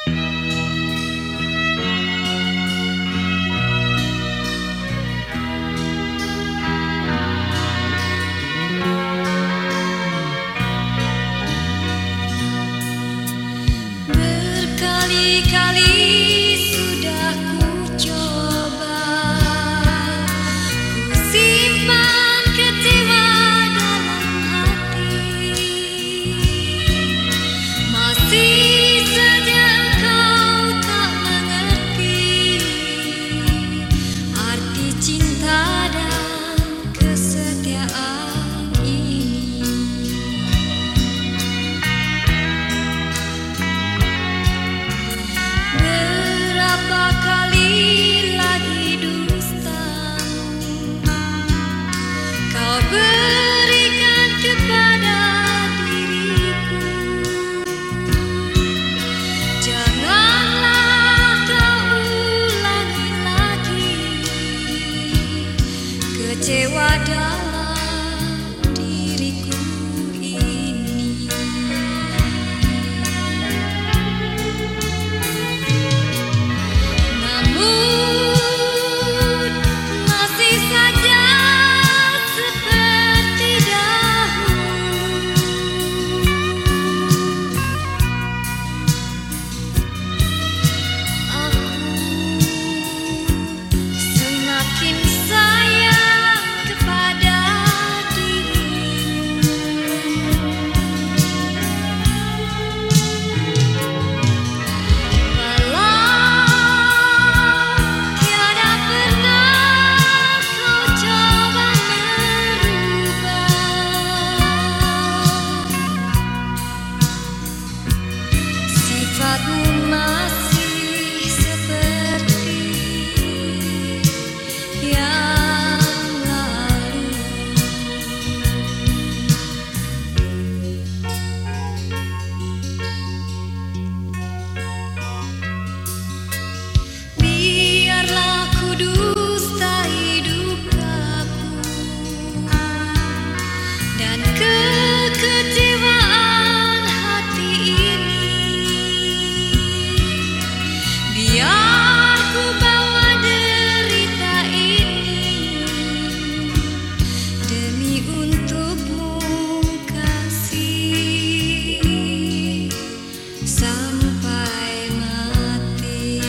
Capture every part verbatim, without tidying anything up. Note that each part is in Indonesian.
Berkali-kali sudah ku coba, ku simpan kecewa dalam hati. Masih saja kau tak mengerti arti cinta dan kesetiaan ini. Berapa kali lagi dustamu kau berikan kepada diriku. Janganlah kau ulangi lagi kecewa dalam diriku ini. Namun masih saja seperti dahulu, aku semakin sayang kepada dirimu. Walau tiada pernah kau coba merubah, sifatmu masih seperti yang lalu. Biarlah ku dustai dukaku dan kekecewaan hati ini. Biar ku bawa derita ini demi untukmu kasih sampai mati.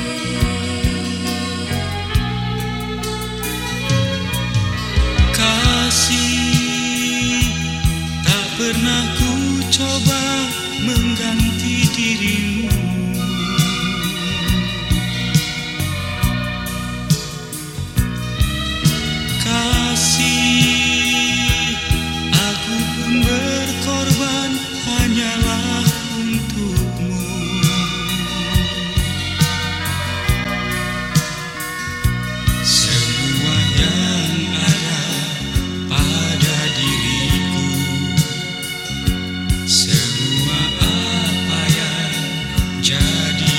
Kasih tak pernah ku coba mengganti dirimu. Kasih aku pun berkorban hanyalah untukmu. Semua yang ada pada diriku, semua apa yang jadi